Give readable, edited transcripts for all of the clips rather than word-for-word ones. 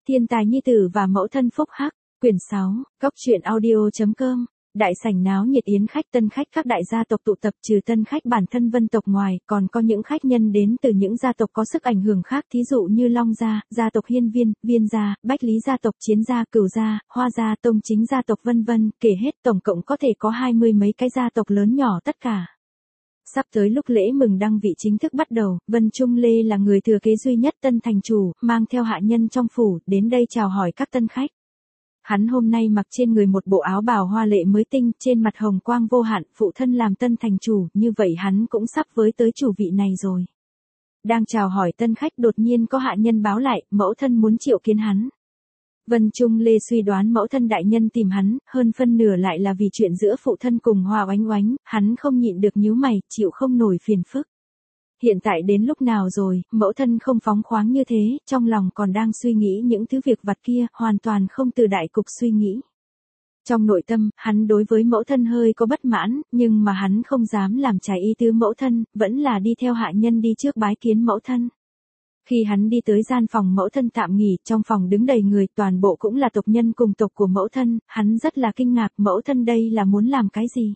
Thiên tài nhi tử và mẫu thân phúc hắc, quyển 6, góc truyện audio.com. Đại sảnh náo nhiệt yến khách tân khách các đại gia tộc tụ tập, trừ tân khách bản thân Vân tộc ngoài, còn có những khách nhân đến từ những gia tộc có sức ảnh hưởng khác, thí dụ như Long gia, gia tộc Hiên Viên, Viên gia, Bách Lý gia tộc, Chiến gia, Cửu gia, Hoa gia, Tông Chính gia tộc vân vân, kể hết tổng cộng có thể có 20 mấy cái gia tộc lớn nhỏ tất cả. Sắp tới lúc lễ mừng đăng vị chính thức bắt đầu, Vân Trung Lê là người thừa kế duy nhất tân thành chủ, mang theo hạ nhân trong phủ, đến đây chào hỏi các tân khách. Hắn hôm nay mặc trên người một bộ áo bào hoa lệ mới tinh, trên mặt hồng quang vô hạn, phụ thân làm tân thành chủ, như vậy hắn cũng sắp với tới chủ vị này rồi. Đang chào hỏi tân khách đột nhiên có hạ nhân báo lại, mẫu thân muốn triệu kiến hắn. Vân Trung Lê suy đoán mẫu thân đại nhân tìm hắn, hơn phân nửa lại là vì chuyện giữa phụ thân cùng Hoa Oánh Oánh, hắn không nhịn được nhíu mày, chịu không nổi phiền phức. Hiện tại đến lúc nào rồi, mẫu thân không phóng khoáng như thế, trong lòng còn đang suy nghĩ những thứ việc vặt kia, hoàn toàn không từ đại cục suy nghĩ. Trong nội tâm, hắn đối với mẫu thân hơi có bất mãn, nhưng mà hắn không dám làm trái ý tứ mẫu thân, vẫn là đi theo hạ nhân đi trước bái kiến mẫu thân. Khi hắn đi tới gian phòng mẫu thân tạm nghỉ, trong phòng đứng đầy người, toàn bộ cũng là tộc nhân cùng tộc của mẫu thân, hắn rất là kinh ngạc, mẫu thân đây là muốn làm cái gì?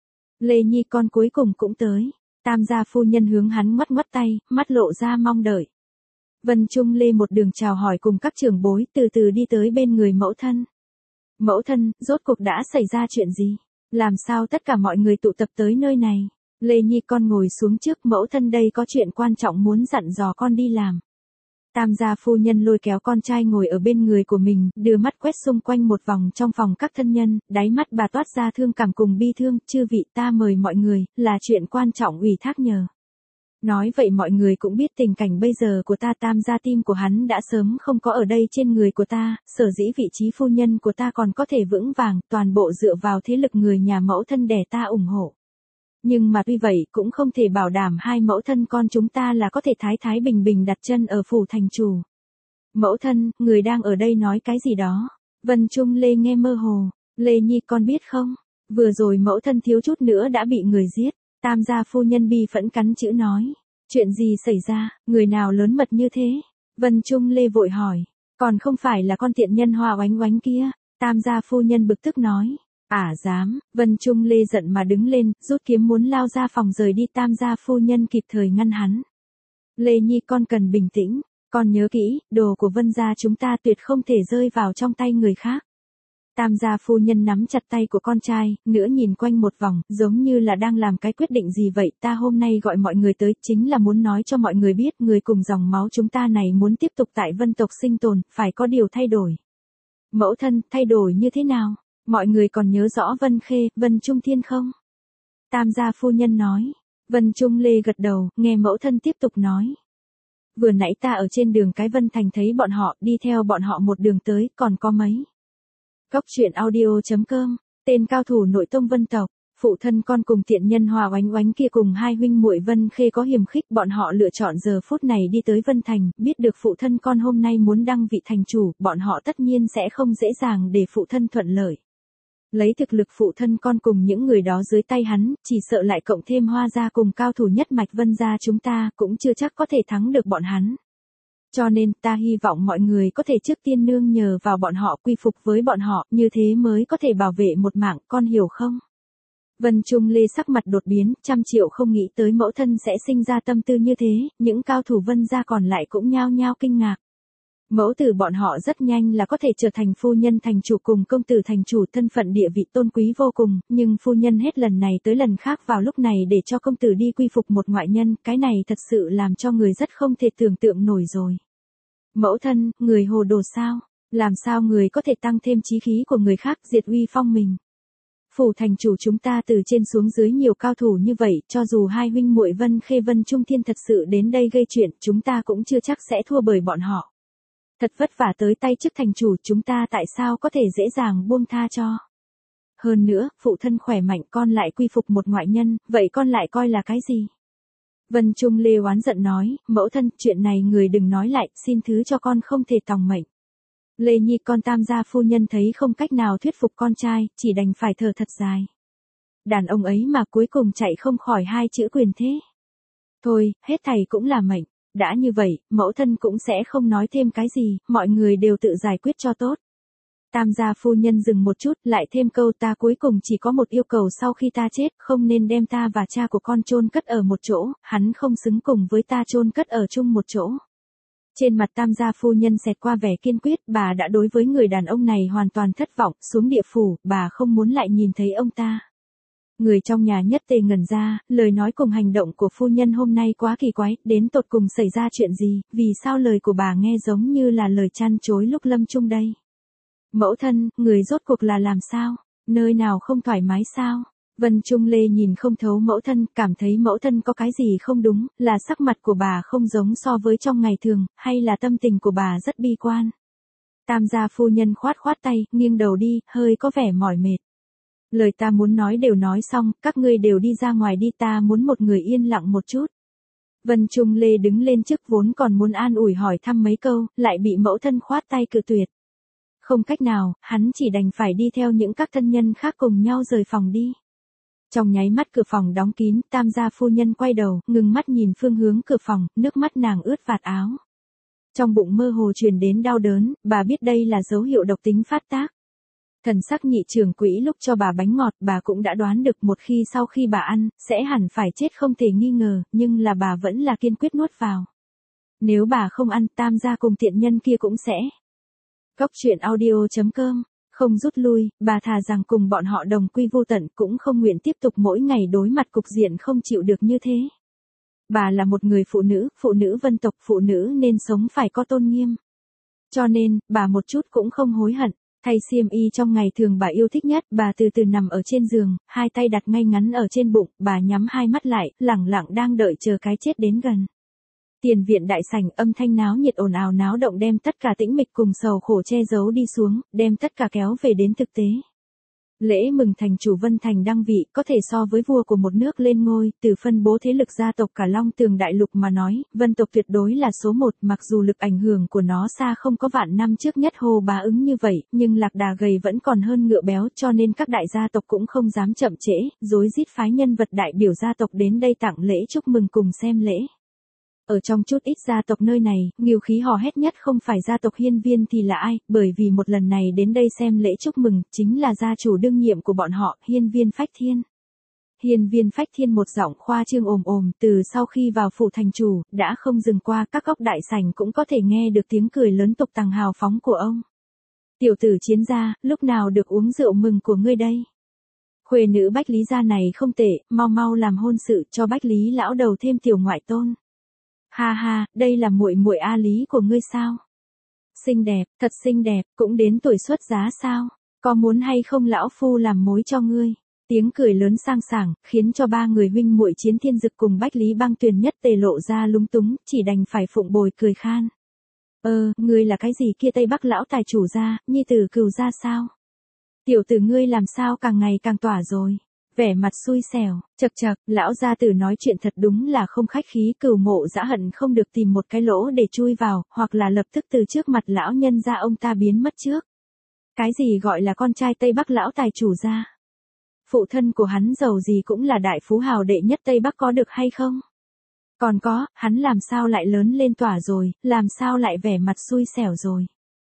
Lê Nhi con cuối cùng cũng tới. Tam gia phu nhân hướng hắn ngoắt ngoắt tay, mắt lộ ra mong đợi. Vân Trung Lê một đường chào hỏi cùng các trưởng bối, từ từ đi tới bên người mẫu thân. Mẫu thân, rốt cuộc đã xảy ra chuyện gì? Làm sao tất cả mọi người tụ tập tới nơi này? Lê Nhi con ngồi xuống trước, mẫu thân đây có chuyện quan trọng muốn dặn dò con đi làm. Tam gia phu nhân lôi kéo con trai ngồi ở bên người của mình, đưa mắt quét xung quanh một vòng trong phòng các thân nhân, đáy mắt bà toát ra thương cảm cùng bi thương, chư vị ta mời mọi người, là chuyện quan trọng ủy thác nhờ. Nói vậy mọi người cũng biết tình cảnh bây giờ của ta, tam gia tim của hắn đã sớm không có ở đây trên người của ta, sở dĩ vị trí phu nhân của ta còn có thể vững vàng, toàn bộ dựa vào thế lực người nhà mẫu thân để ta ủng hộ. Nhưng mà tuy vậy cũng không thể bảo đảm hai mẫu thân con chúng ta là có thể thái thái bình bình đặt chân ở phủ thành chủ. Mẫu thân, người đang ở đây nói cái gì đó? Vân Trung Lê nghe mơ hồ. Lê Nhi con biết không? Vừa rồi mẫu thân thiếu chút nữa đã bị người giết. Tam gia phu nhân bi phẫn cắn chữ nói. Chuyện gì xảy ra, người nào lớn mật như thế? Vân Trung Lê vội hỏi. Còn không phải là con tiện nhân Hoa Oánh Oánh kia. Tam gia phu nhân bực tức nói. Dám, Vân Trung Lê giận mà đứng lên, rút kiếm muốn lao ra phòng rời đi, tam gia phu nhân kịp thời ngăn hắn. Lê Nhi con cần bình tĩnh, con nhớ kỹ, đồ của Vân gia chúng ta tuyệt không thể rơi vào trong tay người khác. Tam gia phu nhân nắm chặt tay của con trai, nữa nhìn quanh một vòng, giống như là đang làm cái quyết định gì vậy, ta hôm nay gọi mọi người tới, chính là muốn nói cho mọi người biết, người cùng dòng máu chúng ta này muốn tiếp tục tại Vân tộc sinh tồn, phải có điều thay đổi. Mẫu thân, thay đổi như thế nào? Mọi người còn nhớ rõ Vân Khê, Vân Trung Thiên không? Tam gia phu nhân nói. Vân Trung Lê gật đầu, nghe mẫu thân tiếp tục nói. Vừa nãy ta ở trên đường cái Vân Thành thấy bọn họ, đi theo bọn họ một đường tới, còn có mấy. Góc truyện audio.com, tên cao thủ nội tông Vân tộc, phụ thân con cùng tiện nhân Hoa Oánh Oánh kia cùng hai huynh muội Vân Khê có hiềm khích, bọn họ lựa chọn giờ phút này đi tới Vân Thành, biết được phụ thân con hôm nay muốn đăng vị thành chủ, bọn họ tất nhiên sẽ không dễ dàng để phụ thân thuận lợi. Lấy thực lực phụ thân con cùng những người đó dưới tay hắn, chỉ sợ lại cộng thêm Hoa gia cùng cao thủ nhất mạch Vân gia chúng ta, cũng chưa chắc có thể thắng được bọn hắn. Cho nên, ta hy vọng mọi người có thể trước tiên nương nhờ vào bọn họ, quy phục với bọn họ, như thế mới có thể bảo vệ một mạng, con hiểu không? Vân Trung Lê sắc mặt đột biến, 100.000.000 không nghĩ tới mẫu thân sẽ sinh ra tâm tư như thế, những cao thủ Vân gia còn lại cũng nhao nhao kinh ngạc. Mẫu tử bọn họ rất nhanh là có thể trở thành phu nhân thành chủ cùng công tử thành chủ, thân phận địa vị tôn quý vô cùng, nhưng phu nhân hết lần này tới lần khác vào lúc này để cho công tử đi quy phục một ngoại nhân, cái này thật sự làm cho người rất không thể tưởng tượng nổi rồi. Mẫu thân, người hồ đồ sao? Làm sao người có thể tăng thêm chí khí của người khác, diệt uy phong mình? Phủ thành chủ chúng ta từ trên xuống dưới nhiều cao thủ như vậy, cho dù hai huynh muội Vân Khê Vân Trung Thiên thật sự đến đây gây chuyện, chúng ta cũng chưa chắc sẽ thua bởi bọn họ. Thật vất vả tới tay chức thành chủ, chúng ta tại sao có thể dễ dàng buông tha cho? Hơn nữa, phụ thân khỏe mạnh, con lại quy phục một ngoại nhân, vậy con lại coi là cái gì? Vân Trung Lê oán giận nói, mẫu thân, chuyện này người đừng nói lại, xin thứ cho con không thể tòng mệnh. Lê Nhi con tam gia phu nhân thấy không cách nào thuyết phục con trai, chỉ đành phải thở thật dài. Đàn ông ấy mà cuối cùng chạy không khỏi hai chữ quyền thế. Thôi, hết thầy cũng là mệnh. đã như vậy, mẫu thân cũng sẽ không nói thêm cái gì, mọi người đều tự giải quyết cho tốt. Tam gia phu nhân dừng một chút, lại thêm câu ta cuối cùng chỉ có một yêu cầu sau khi ta chết, không nên đem ta và cha của con chôn cất ở một chỗ, hắn không xứng cùng với ta chôn cất ở chung một chỗ. Trên mặt tam gia phu nhân xẹt qua vẻ kiên quyết, bà đã đối với người đàn ông này hoàn toàn thất vọng, xuống địa phủ, bà không muốn lại nhìn thấy ông ta. Người trong nhà nhất tề ngẩn ra, lời nói cùng hành động của phu nhân hôm nay quá kỳ quái, đến tột cùng xảy ra chuyện gì, vì sao lời của bà nghe giống như là lời chăn chối lúc lâm chung đây. Mẫu thân, người rốt cuộc là làm sao? Nơi nào không thoải mái sao? Vân Trung Lê nhìn không thấu mẫu thân, cảm thấy mẫu thân có cái gì không đúng, là sắc mặt của bà không giống so với trong ngày thường, hay là tâm tình của bà rất bi quan. Tam gia phu nhân khoát khoát tay, nghiêng đầu đi, hơi có vẻ mỏi mệt. Lời ta muốn nói đều nói xong, các ngươi đều đi ra ngoài đi, ta muốn một người yên lặng một chút. Vân Trung Lê đứng lên trước vốn còn muốn an ủi hỏi thăm mấy câu, lại bị mẫu thân khoát tay cự tuyệt. Không cách nào, hắn chỉ đành phải đi theo những các thân nhân khác cùng nhau rời phòng đi. Trong nháy mắt cửa phòng đóng kín, tam gia phu nhân quay đầu, ngừng mắt nhìn phương hướng cửa phòng, nước mắt nàng ướt vạt áo. Trong bụng mơ hồ truyền đến đau đớn, bà biết đây là dấu hiệu độc tính phát tác. Thần sắc nhị trưởng quỹ lúc cho bà bánh ngọt, bà cũng đã đoán được một khi sau khi bà ăn, sẽ hẳn phải chết không thể nghi ngờ, nhưng là bà vẫn là kiên quyết nuốt vào. Nếu bà không ăn, tam gia cùng tiện nhân kia cũng sẽ. Cốc truyện audio.com, không rút lui, bà thà rằng cùng bọn họ đồng quy vô tận cũng không nguyện tiếp tục mỗi ngày đối mặt cục diện không chịu được như thế. Bà là một người phụ nữ vân tộc, phụ nữ nên sống phải có tôn nghiêm. Cho nên, bà một chút cũng không hối hận. Thay xiêm y trong ngày thường bà yêu thích nhất, bà từ từ nằm ở trên giường, hai tay đặt ngay ngắn ở trên bụng, bà nhắm hai mắt lại, lẳng lặng đang đợi chờ cái chết đến gần. Tiền viện đại sảnh âm thanh náo nhiệt ồn ào náo động đem tất cả tĩnh mịch cùng sầu khổ che giấu đi xuống, đem tất cả kéo về đến thực tế. Lễ mừng thành chủ Vân Thành đăng vị, có thể so với vua của một nước lên ngôi, từ phân bố thế lực gia tộc cả Long Tường đại lục mà nói, Vân tộc tuyệt đối là số một, mặc dù lực ảnh hưởng của nó xa không có vạn năm trước nhất Hồ Bá Ứng như vậy, nhưng lạc đà gầy vẫn còn hơn ngựa béo, cho nên các đại gia tộc cũng không dám chậm trễ, rối rít phái nhân vật đại biểu gia tộc đến đây tặng lễ chúc mừng cùng xem lễ. Ở trong chút ít gia tộc nơi này, ngưu khí hò hét nhất không phải gia tộc Hiên Viên thì là ai, bởi vì một lần này đến đây xem lễ chúc mừng, chính là gia chủ đương nhiệm của bọn họ, Hiên Viên Phách Thiên. Hiên Viên Phách Thiên một giọng khoa trương ồm ồm, từ sau khi vào phủ thành chủ, đã không dừng qua, các góc đại sảnh cũng có thể nghe được tiếng cười lớn tục tằng hào phóng của ông. Tiểu tử Chiến gia, lúc nào được uống rượu mừng của ngươi đây? Khuê nữ Bách Lý gia này không tệ, mau mau làm hôn sự cho Bách Lý lão đầu thêm tiểu ngoại tôn. Ha ha, đây là muội muội A Lý của ngươi sao? Xinh đẹp, thật xinh đẹp, cũng đến tuổi xuất giá sao? Có muốn hay không lão phu làm mối cho ngươi? Tiếng cười lớn sang sảng, khiến cho ba người huynh muội Chiến Thiên Dực cùng Bách Lý Băng Tuyền nhất tề lộ ra lúng túng, chỉ đành phải phụng bồi cười khan. Ngươi là cái gì kia Tây Bắc lão tài chủ gia, nhi tử Cừu gia sao? Tiểu tử ngươi làm sao càng ngày càng tỏa rồi? Vẻ mặt xui xẻo, chậc chậc, lão gia tử nói chuyện thật đúng là không khách khí, Cửu Mộ Dã hận không được tìm một cái lỗ để chui vào, hoặc là lập tức từ trước mặt lão nhân gia ông ta biến mất trước. Cái gì gọi là con trai Tây Bắc lão tài chủ gia? Phụ thân của hắn giàu gì cũng là đại phú hào đệ nhất Tây Bắc có được hay không? Còn có, hắn làm sao lại lớn lên tỏa rồi, làm sao lại vẻ mặt xui xẻo rồi?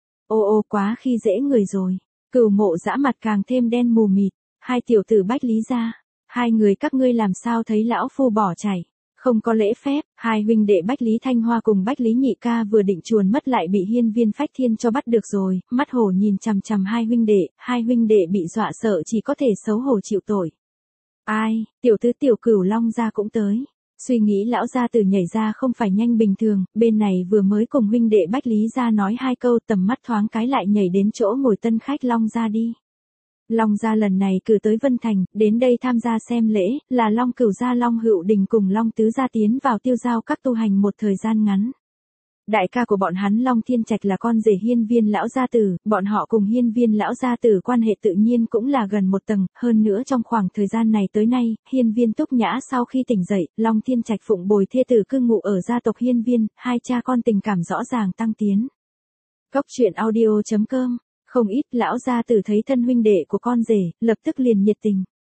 Ô quá khi dễ người rồi. Cửu Mộ Dã mặt càng thêm đen mù mịt. Hai tiểu tử Bách Lý gia, hai người các ngươi làm sao thấy lão phu bỏ chảy, không có lễ phép. Hai huynh đệ Bách Lý Thanh Hoa cùng Bách Lý Nhị Ca vừa định chuồn mất lại bị Hiên Viên Phách Thiên cho bắt được rồi, mắt hổ nhìn chằm chằm hai huynh đệ bị dọa sợ chỉ có thể xấu hổ chịu tội. Ai, tiểu tứ Tiểu Cửu Long gia cũng tới. Suy nghĩ lão gia tử nhảy ra không phải nhanh bình thường, bên này vừa mới cùng huynh đệ Bách Lý gia nói hai câu, tầm mắt thoáng cái lại nhảy đến chỗ ngồi tân khách Long gia đi. Long gia lần này cử tới Vân Thành, đến đây tham gia xem lễ, là Long Cửu gia Long Hữu Đình cùng Long Tứ gia tiến vào Tiêu Giao các tu hành một thời gian ngắn. Đại ca của bọn hắn Long Thiên Trạch là con rể Hiên Viên lão gia tử, bọn họ cùng Hiên Viên lão gia tử quan hệ tự nhiên cũng là gần một tầng, hơn nữa trong khoảng thời gian này tới nay, Hiên Viên Túc Nhã sau khi tỉnh dậy, Long Thiên Trạch phụng bồi thê tử cư ngụ ở gia tộc Hiên Viên, hai cha con tình cảm rõ ràng tăng tiến. Cốc truyện audio.com. Không ít lão gia tử thấy thân huynh đệ của con rể, lập tức liền nhiệt tình.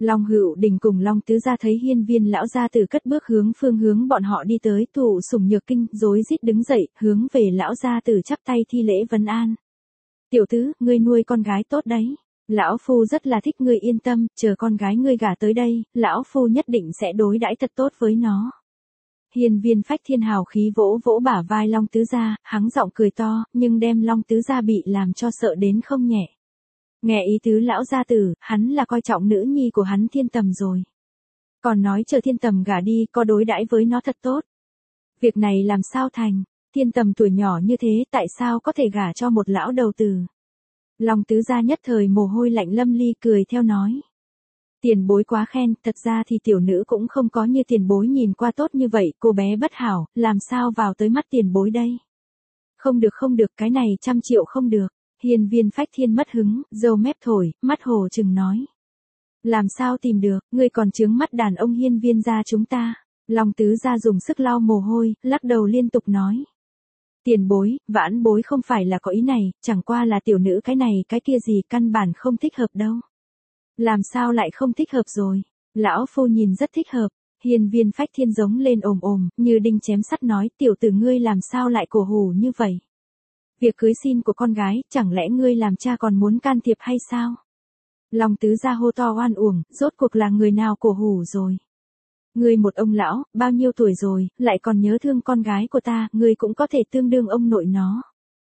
Long Hữu Đình cùng Long Tứ Gia thấy hiên viên lão gia tử cất bước hướng phương hướng bọn họ đi tới, Thụ Sủng Nhược Kinh, rối rít đứng dậy, hướng về lão gia tử chắp tay thi lễ vấn an. Tiểu tứ, ngươi nuôi con gái tốt đấy. Lão phu rất là thích, ngươi yên tâm, chờ con gái ngươi gả tới đây, lão phu nhất định sẽ đối đãi thật tốt với nó. Hiên viên Phách Thiên hào khí vỗ vỗ bả vai Long Tứ Gia, hắng giọng cười to, nhưng đem Long Tứ Gia bị làm cho sợ đến không nhẹ. Nghe ý tứ lão gia tử, hắn là coi trọng nữ nhi của hắn Thiên Tầm rồi. Còn nói chờ Thiên Tầm gả đi, có đối đãi với nó thật tốt. Việc này làm sao thành, Thiên Tầm tuổi nhỏ như thế, tại sao có thể gả cho một lão đầu tử. Long Tứ Gia nhất thời mồ hôi lạnh lâm ly, cười theo nói. Tiền bối quá khen, thật ra thì tiểu nữ cũng không có như tiền bối nhìn qua tốt như vậy, cô bé bất hảo, làm sao vào tới mắt tiền bối đây. Không được, cái này 100 triệu không được. Hiên viên Phách Thiên mất hứng, râu mép thổi, mắt hồ chừng nói. Làm sao tìm được, ngươi còn chướng mắt đàn ông hiên viên gia chúng ta. Long Tứ Gia dùng sức lau mồ hôi, lắc đầu liên tục nói. Tiền bối, vãn bối không phải là có ý này, chẳng qua là tiểu nữ cái này cái kia gì căn bản không thích hợp đâu. Làm sao lại không thích hợp rồi, lão phu nhìn rất thích hợp. Hiên viên Phách Thiên giống lên ồm, như đinh chém sắt nói, tiểu tử ngươi làm sao lại cổ hủ như vậy. Việc cưới xin của con gái, chẳng lẽ ngươi làm cha còn muốn can thiệp hay sao? Long Tứ Gia hô to oan uổng, rốt cuộc là người nào cổ hủ rồi? Ngươi một ông lão, bao nhiêu tuổi rồi, lại còn nhớ thương con gái của ta, ngươi cũng có thể tương đương ông nội nó.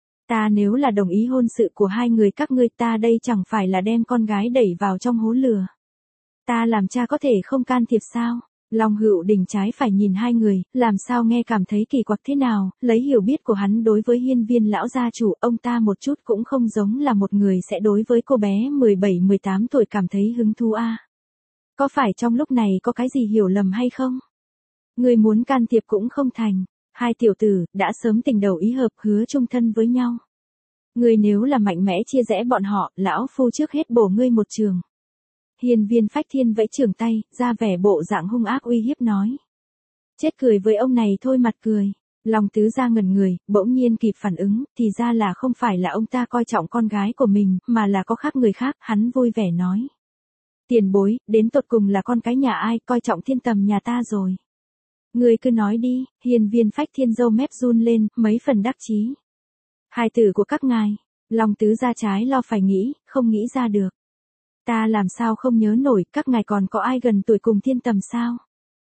Ta nếu là đồng ý hôn sự của hai người các ngươi, ta đây chẳng phải là đem con gái đẩy vào trong hố lửa. Ta làm cha có thể không can thiệp sao? Long Hữu Đình trái phải nhìn hai người, làm sao nghe cảm thấy kỳ quặc thế nào, lấy hiểu biết của hắn đối với hiên viên lão gia chủ, ông ta một chút cũng không giống là một người sẽ đối với cô bé 17-18 tuổi cảm thấy hứng thú a. Có phải trong lúc này có cái gì hiểu lầm hay không? Người muốn can thiệp cũng không thành, hai tiểu tử đã sớm tình đầu ý hợp hứa chung thân với nhau. Người nếu là mạnh mẽ chia rẽ bọn họ, lão phu trước hết bổ ngươi một trường. Hiên viên Phách Thiên vẫy trường tay, ra vẻ bộ dạng hung ác uy hiếp nói. Chết cười với ông này thôi mặt cười. Long Tứ Gia ngẩn người, bỗng nhiên kịp phản ứng, thì ra là không phải là ông ta coi trọng con gái của mình, mà là có khác người khác, hắn vui vẻ nói. Tiền bối, đến tột cùng là con cái nhà ai, coi trọng Thiên Tầm nhà ta rồi. Người cứ nói đi, hiên viên Phách Thiên râu mép run lên, mấy phần đắc chí. Hài tử của các ngài, Long Tứ Gia trái lo phải nghĩ, không nghĩ ra được. Ta làm sao không nhớ nổi, các ngài còn có ai gần tuổi cùng Thiên Tầm sao?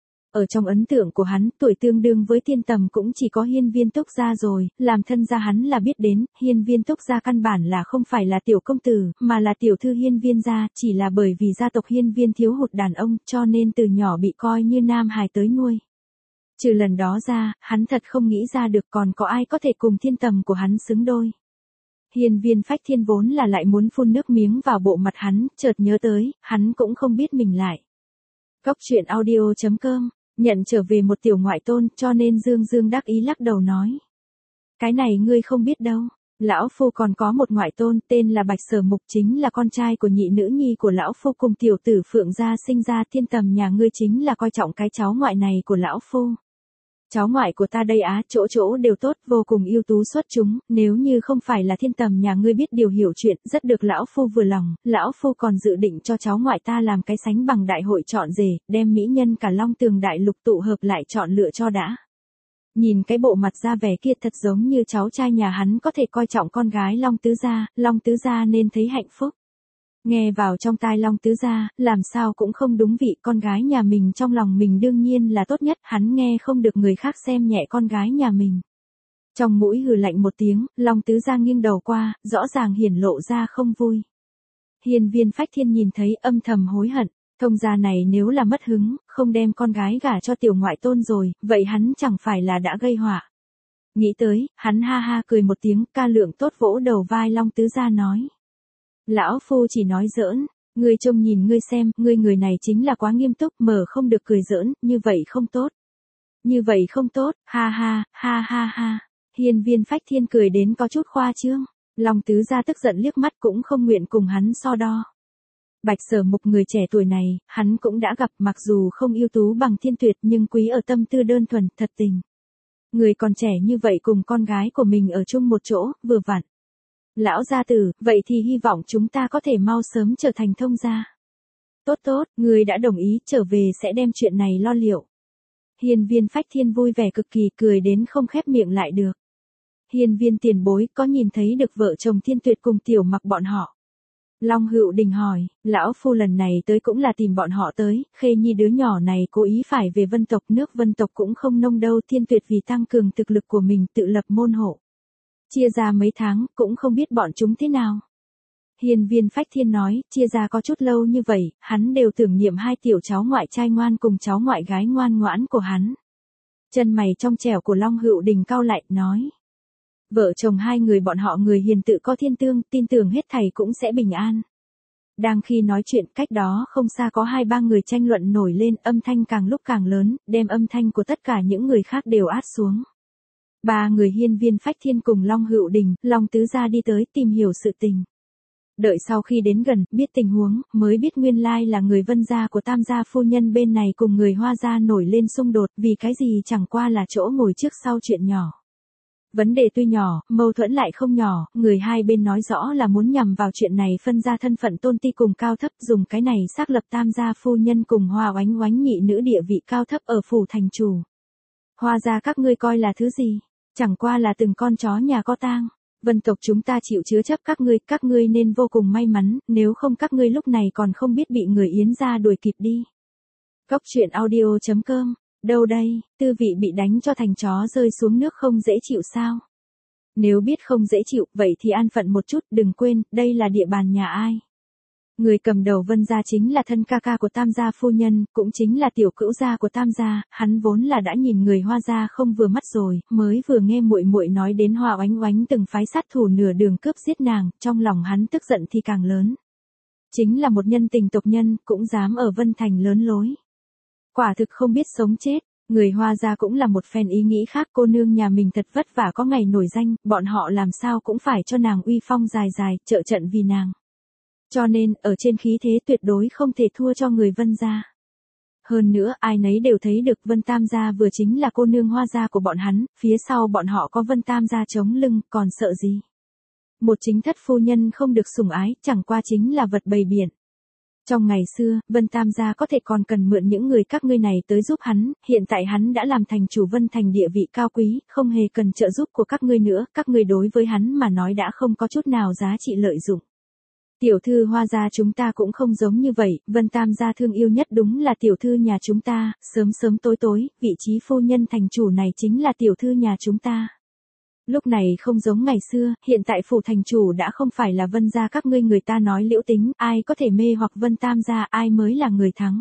Ở trong ấn tượng của hắn, tuổi tương đương với Thiên Tầm cũng chỉ có hiên viên Túc Gia rồi, làm thân gia hắn là biết đến, hiên viên Túc Gia căn bản là không phải là tiểu công tử, mà là tiểu thư hiên viên gia, chỉ là bởi vì gia tộc hiên viên thiếu hụt đàn ông, cho nên từ nhỏ bị coi như nam hài tới nuôi. Trừ lần đó ra, hắn thật không nghĩ ra được còn có ai có thể cùng Thiên Tầm của hắn xứng đôi. Hiên viên Phách Thiên vốn là lại muốn phun nước miếng vào bộ mặt hắn, chợt nhớ tới, hắn cũng không biết mình lại. Góc truyện audio.com, nhận trở về một tiểu ngoại tôn, cho nên Dương đắc ý lắc đầu nói. Cái này ngươi không biết đâu, lão phu còn có một ngoại tôn, tên là Bạch Sở Mục, chính là con trai của nhị nữ nhi của lão phu cùng tiểu tử Phượng gia sinh ra. Thiên Tầm nhà ngươi chính là coi trọng cái cháu ngoại này của lão phu. Cháu ngoại của ta đây á, chỗ chỗ đều tốt, vô cùng ưu tú xuất chúng, nếu như không phải là Thiên Tầm nhà ngươi biết điều hiểu chuyện, rất được lão phu vừa lòng, lão phu còn dự định cho cháu ngoại ta làm cái sánh bằng đại hội chọn rể, đem mỹ nhân cả Long Tường đại lục tụ hợp lại chọn lựa cho đã. Nhìn cái bộ mặt ra vẻ kia thật giống như cháu trai nhà hắn có thể coi trọng con gái Long Tứ Gia nên thấy hạnh phúc. Nghe vào trong tai Long Tứ Gia, làm sao cũng không đúng vị, con gái nhà mình trong lòng mình đương nhiên là tốt nhất, hắn nghe không được người khác xem nhẹ con gái nhà mình. Trong mũi hừ lạnh một tiếng, Long Tứ Gia nghiêng đầu qua, rõ ràng hiển lộ ra không vui. Hiên viên Phách Thiên nhìn thấy âm thầm hối hận, thông gia này nếu là mất hứng, không đem con gái gả cho tiểu ngoại tôn rồi, vậy hắn chẳng phải là đã gây họa. Nghĩ tới, hắn ha ha cười một tiếng, ca lượng tốt vỗ đầu vai Long Tứ Gia nói. Lão phu chỉ nói giỡn, ngươi trông nhìn ngươi xem, ngươi người này chính là quá nghiêm túc, mở không được cười giỡn, như vậy không tốt. Như vậy không tốt, ha ha. Hiên viên Phách Thiên cười đến có chút khoa trương, Long Tứ Gia tức giận liếc mắt cũng không nguyện cùng hắn so đo. Bạch Sở Mục người trẻ tuổi này, hắn cũng đã gặp, mặc dù không ưu tú bằng Thiên Tuyệt nhưng quý ở tâm tư đơn thuần, thật tình. Người còn trẻ như vậy cùng con gái của mình ở chung một chỗ, vừa vặn. Lão gia tử, vậy thì hy vọng chúng ta có thể mau sớm trở thành thông gia. Tốt tốt, người đã đồng ý trở về sẽ đem chuyện này lo liệu. Hiên Viên Phách Thiên vui vẻ cực kỳ, cười đến không khép miệng lại được. Hiên Viên tiền bối có nhìn thấy được vợ chồng Thiên Tuyệt cùng Tiểu Mặc bọn họ? Long Hữu Đình hỏi, lão phu lần này tới cũng là tìm bọn họ tới, Khê Nhi đứa nhỏ này cố ý phải về Vân tộc, nước Vân tộc cũng không nông đâu, Thiên Tuyệt vì tăng cường thực lực của mình tự lập môn hộ. Chia ra mấy tháng, cũng không biết bọn chúng thế nào. Hiên Viên Phách Thiên nói, chia ra có chút lâu như vậy, hắn đều tưởng niệm hai tiểu cháu ngoại trai ngoan cùng cháu ngoại gái ngoan ngoãn của hắn. Chân mày trong trẻo của Long Hữu Đình cau lại, nói. Vợ chồng hai người bọn họ người hiền tự có thiên tương, tin tưởng hết thảy cũng sẽ bình an. Đang khi nói chuyện, cách đó không xa có 2-3 người tranh luận nổi lên, âm thanh càng lúc càng lớn, đem âm thanh của tất cả những người khác đều át xuống. 3 người Hiên Viên Phách Thiên cùng Long Hữu Đình, Long Tứ Gia đi tới tìm hiểu sự tình. Đợi sau khi đến gần, biết tình huống, mới biết nguyên lai là người Vân gia của Tam gia phu nhân bên này cùng người Hoa gia nổi lên xung đột, vì cái gì chẳng qua là chỗ ngồi trước sau chuyện nhỏ. Vấn đề tuy nhỏ, mâu thuẫn lại không nhỏ, người hai bên nói rõ là muốn nhằm vào chuyện này phân ra thân phận tôn ti cùng cao thấp, dùng cái này xác lập Tam gia phu nhân cùng Hoa Oánh Oánh nhị nữ địa vị cao thấp ở phủ thành chủ. Hoa gia các ngươi coi là thứ gì? Chẳng qua là từng con chó nhà có tang. Vân tộc chúng ta chịu chứa chấp các ngươi nên vô cùng may mắn, nếu không các ngươi lúc này còn không biết bị người Yến gia đuổi kịp đi. Góc truyện audio.com. Đâu đây, tư vị bị đánh cho thành chó rơi xuống nước không dễ chịu sao? Nếu biết không dễ chịu, vậy thì an phận một chút, đừng quên, đây là địa bàn nhà ai. Người cầm đầu Vân gia chính là thân ca ca của Tam gia phu nhân, cũng chính là tiểu cữu gia của Tam gia, hắn vốn là đã nhìn người Hoa gia không vừa mắt rồi, mới vừa nghe muội muội nói đến Hoa Oánh Oánh từng phái sát thủ nửa đường cướp giết nàng, trong lòng hắn tức giận thì càng lớn. Chính là một nhân tình tộc nhân, cũng dám ở Vân Thành lớn lối. Quả thực không biết sống chết, người Hoa gia cũng là một phen ý nghĩ khác, cô nương nhà mình thật vất vả có ngày nổi danh, bọn họ làm sao cũng phải cho nàng uy phong dài dài, trợ trận vì nàng. Cho nên, ở trên khí thế tuyệt đối không thể thua cho người Vân gia. Hơn nữa, ai nấy đều thấy được Vân Tam gia vừa chính là cô nương Hoa gia của bọn hắn, phía sau bọn họ có Vân Tam gia chống lưng, còn sợ gì. Một chính thất phu nhân không được sủng ái, chẳng qua chính là vật bày biển. Trong ngày xưa, Vân Tam gia có thể còn cần mượn những người các ngươi này tới giúp hắn, hiện tại hắn đã làm thành chủ Vân Thành địa vị cao quý, không hề cần trợ giúp của các ngươi nữa, các ngươi đối với hắn mà nói đã không có chút nào giá trị lợi dụng. Tiểu thư Hoa gia chúng ta cũng không giống như vậy, Vân Tam gia thương yêu nhất đúng là tiểu thư nhà chúng ta, sớm sớm tối tối, vị trí phu nhân thành chủ này chính là tiểu thư nhà chúng ta. Lúc này không giống ngày xưa, hiện tại phủ thành chủ đã không phải là Vân gia các ngươi, người ta nói liễu tính, ai có thể mê hoặc Vân Tam gia, ai mới là người thắng.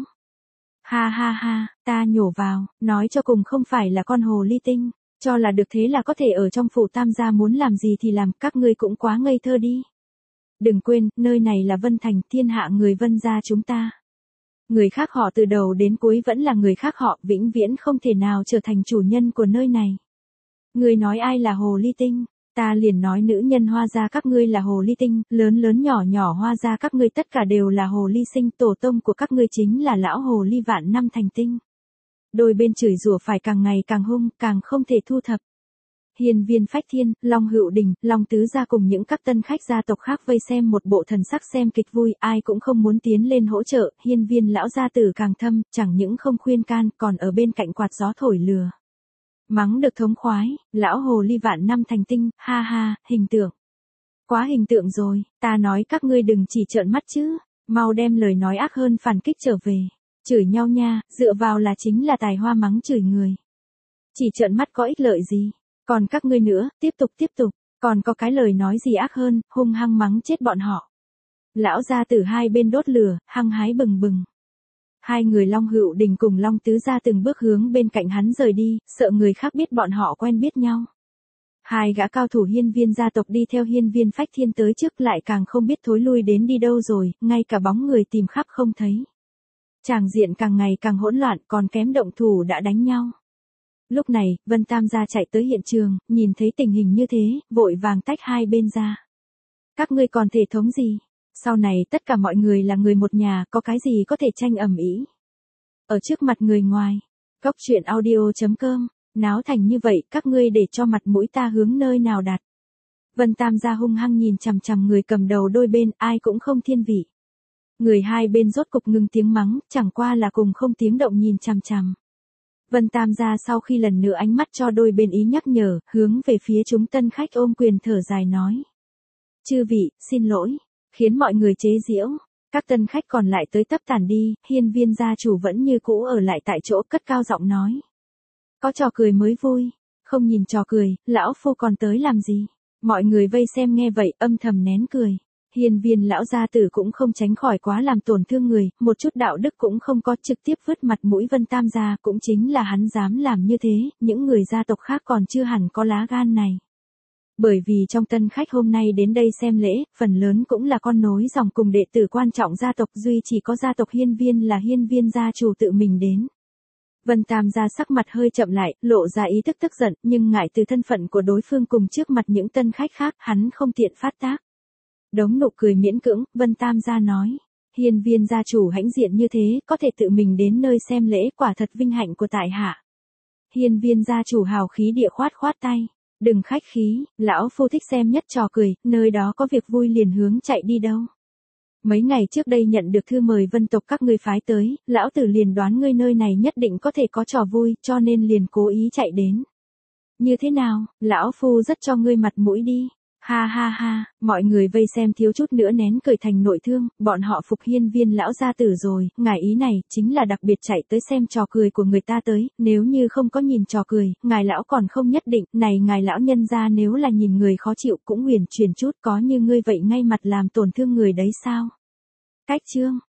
Ha ha ha, ta nhổ vào, nói cho cùng không phải là con hồ ly tinh, cho là được thế là có thể ở trong phủ Tam gia muốn làm gì thì làm, các ngươi cũng quá ngây thơ đi. Đừng quên, nơi này là Vân Thành, thiên hạ người Vân gia chúng ta. Người khác họ từ đầu đến cuối vẫn là người khác họ, vĩnh viễn không thể nào trở thành chủ nhân của nơi này. Người nói ai là hồ ly tinh, ta liền nói nữ nhân Hoa gia các ngươi là hồ ly tinh, lớn lớn nhỏ nhỏ Hoa gia các ngươi tất cả đều là hồ ly sinh, tổ tông của các ngươi chính là lão hồ ly vạn năm thành tinh. Đôi bên chửi rủa phải càng ngày càng hung, càng không thể thu thập. Hiên Viên Phách Thiên, Long Hữu Đình, Long Tứ gia cùng những các tân khách gia tộc khác vây xem một bộ thần sắc xem kịch vui, ai cũng không muốn tiến lên hỗ trợ, Hiên Viên lão gia tử càng thâm, chẳng những không khuyên can, còn ở bên cạnh quạt gió thổi lừa. Mắng được thống khoái, lão hồ ly vạn năm thành tinh, ha ha, hình tượng. Quá hình tượng rồi, ta nói các ngươi đừng chỉ trợn mắt chứ, mau đem lời nói ác hơn phản kích trở về. Chửi nhau nha, dựa vào là chính là tài hoa mắng chửi người. Chỉ trợn mắt có ích lợi gì, còn các ngươi nữa, tiếp tục, còn có cái lời nói gì ác hơn, hung hăng mắng chết bọn họ. Lão gia tử hai bên đốt lửa, hăng hái bừng bừng. Hai người Long Hữu Đình cùng Long Tứ gia từng bước hướng bên cạnh hắn rời đi, sợ người khác biết bọn họ quen biết nhau. Hai gã cao thủ Hiên Viên gia tộc đi theo Hiên Viên Phách Thiên tới trước, lại càng không biết thối lui đến đi đâu rồi, ngay cả bóng người tìm khắp không thấy. Tràng diện càng ngày càng hỗn loạn, còn kém động thủ đã đánh nhau. Lúc này, Vân Tam gia chạy tới hiện trường, nhìn thấy tình hình như thế, vội vàng tách hai bên ra. Các ngươi còn thể thống gì? Sau này tất cả mọi người là người một nhà, có cái gì có thể tranh ầm ĩ ở trước mặt người ngoài. Góc truyện audio.com, náo thành như vậy, các ngươi để cho mặt mũi ta hướng nơi nào đặt. Vân Tam gia hung hăng nhìn chằm chằm người cầm đầu đôi bên, ai cũng không thiên vị. Người hai bên rốt cục ngừng tiếng mắng, chẳng qua là cùng không tiếng động nhìn chằm chằm. Vân Tam gia sau khi lần nữa ánh mắt cho đôi bên ý nhắc nhở, hướng về phía chúng tân khách ôm quyền thở dài nói. Chư vị, xin lỗi, khiến mọi người chế giễu. Các tân khách còn lại tới tấp tản đi, Hiên Viên gia chủ vẫn như cũ ở lại tại chỗ cất cao giọng nói. Có trò cười mới vui, không nhìn trò cười, lão phu còn tới làm gì? Mọi người vây xem nghe vậy âm thầm nén cười. Hiên Viên lão gia tử cũng không tránh khỏi quá làm tổn thương người, một chút đạo đức cũng không có, trực tiếp vứt mặt mũi Vân Tam gia, cũng chính là hắn dám làm như thế, những người gia tộc khác còn chưa hẳn có lá gan này. Bởi vì trong tân khách hôm nay đến đây xem lễ, phần lớn cũng là con nối dòng cùng đệ tử quan trọng gia tộc, duy chỉ có gia tộc Hiên Viên là Hiên Viên gia chủ tự mình đến. Vân Tam gia sắc mặt hơi chậm lại, lộ ra ý thức tức giận, nhưng ngại từ thân phận của đối phương cùng trước mặt những tân khách khác, hắn không tiện phát tác. Đống nụ cười miễn cưỡng, Vân Tam gia nói. Hiên Viên gia chủ hãnh diện như thế, có thể tự mình đến nơi xem lễ, quả thật vinh hạnh của tại hạ. Hiên Viên gia chủ hào khí địa khoát khoát tay. Đừng khách khí, lão phu thích xem nhất trò cười, nơi đó có việc vui liền hướng chạy đi đâu. Mấy ngày trước đây nhận được thư mời Vân tộc các ngươi phái tới, lão tử liền đoán ngươi nơi này nhất định có thể có trò vui, cho nên liền cố ý chạy đến. Như thế nào, lão phu rất cho ngươi mặt mũi đi. Ha ha ha, mọi người vây xem thiếu chút nữa nén cười thành nội thương, bọn họ phục Hiên Viên lão gia tử rồi, ngài ý này, chính là đặc biệt chạy tới xem trò cười của người ta tới, nếu như không có nhìn trò cười, ngài lão còn không nhất định, này ngài lão nhân gia nếu là nhìn người khó chịu cũng huyền chuyển chút, có như ngươi vậy ngay mặt làm tổn thương người đấy sao? Cách chương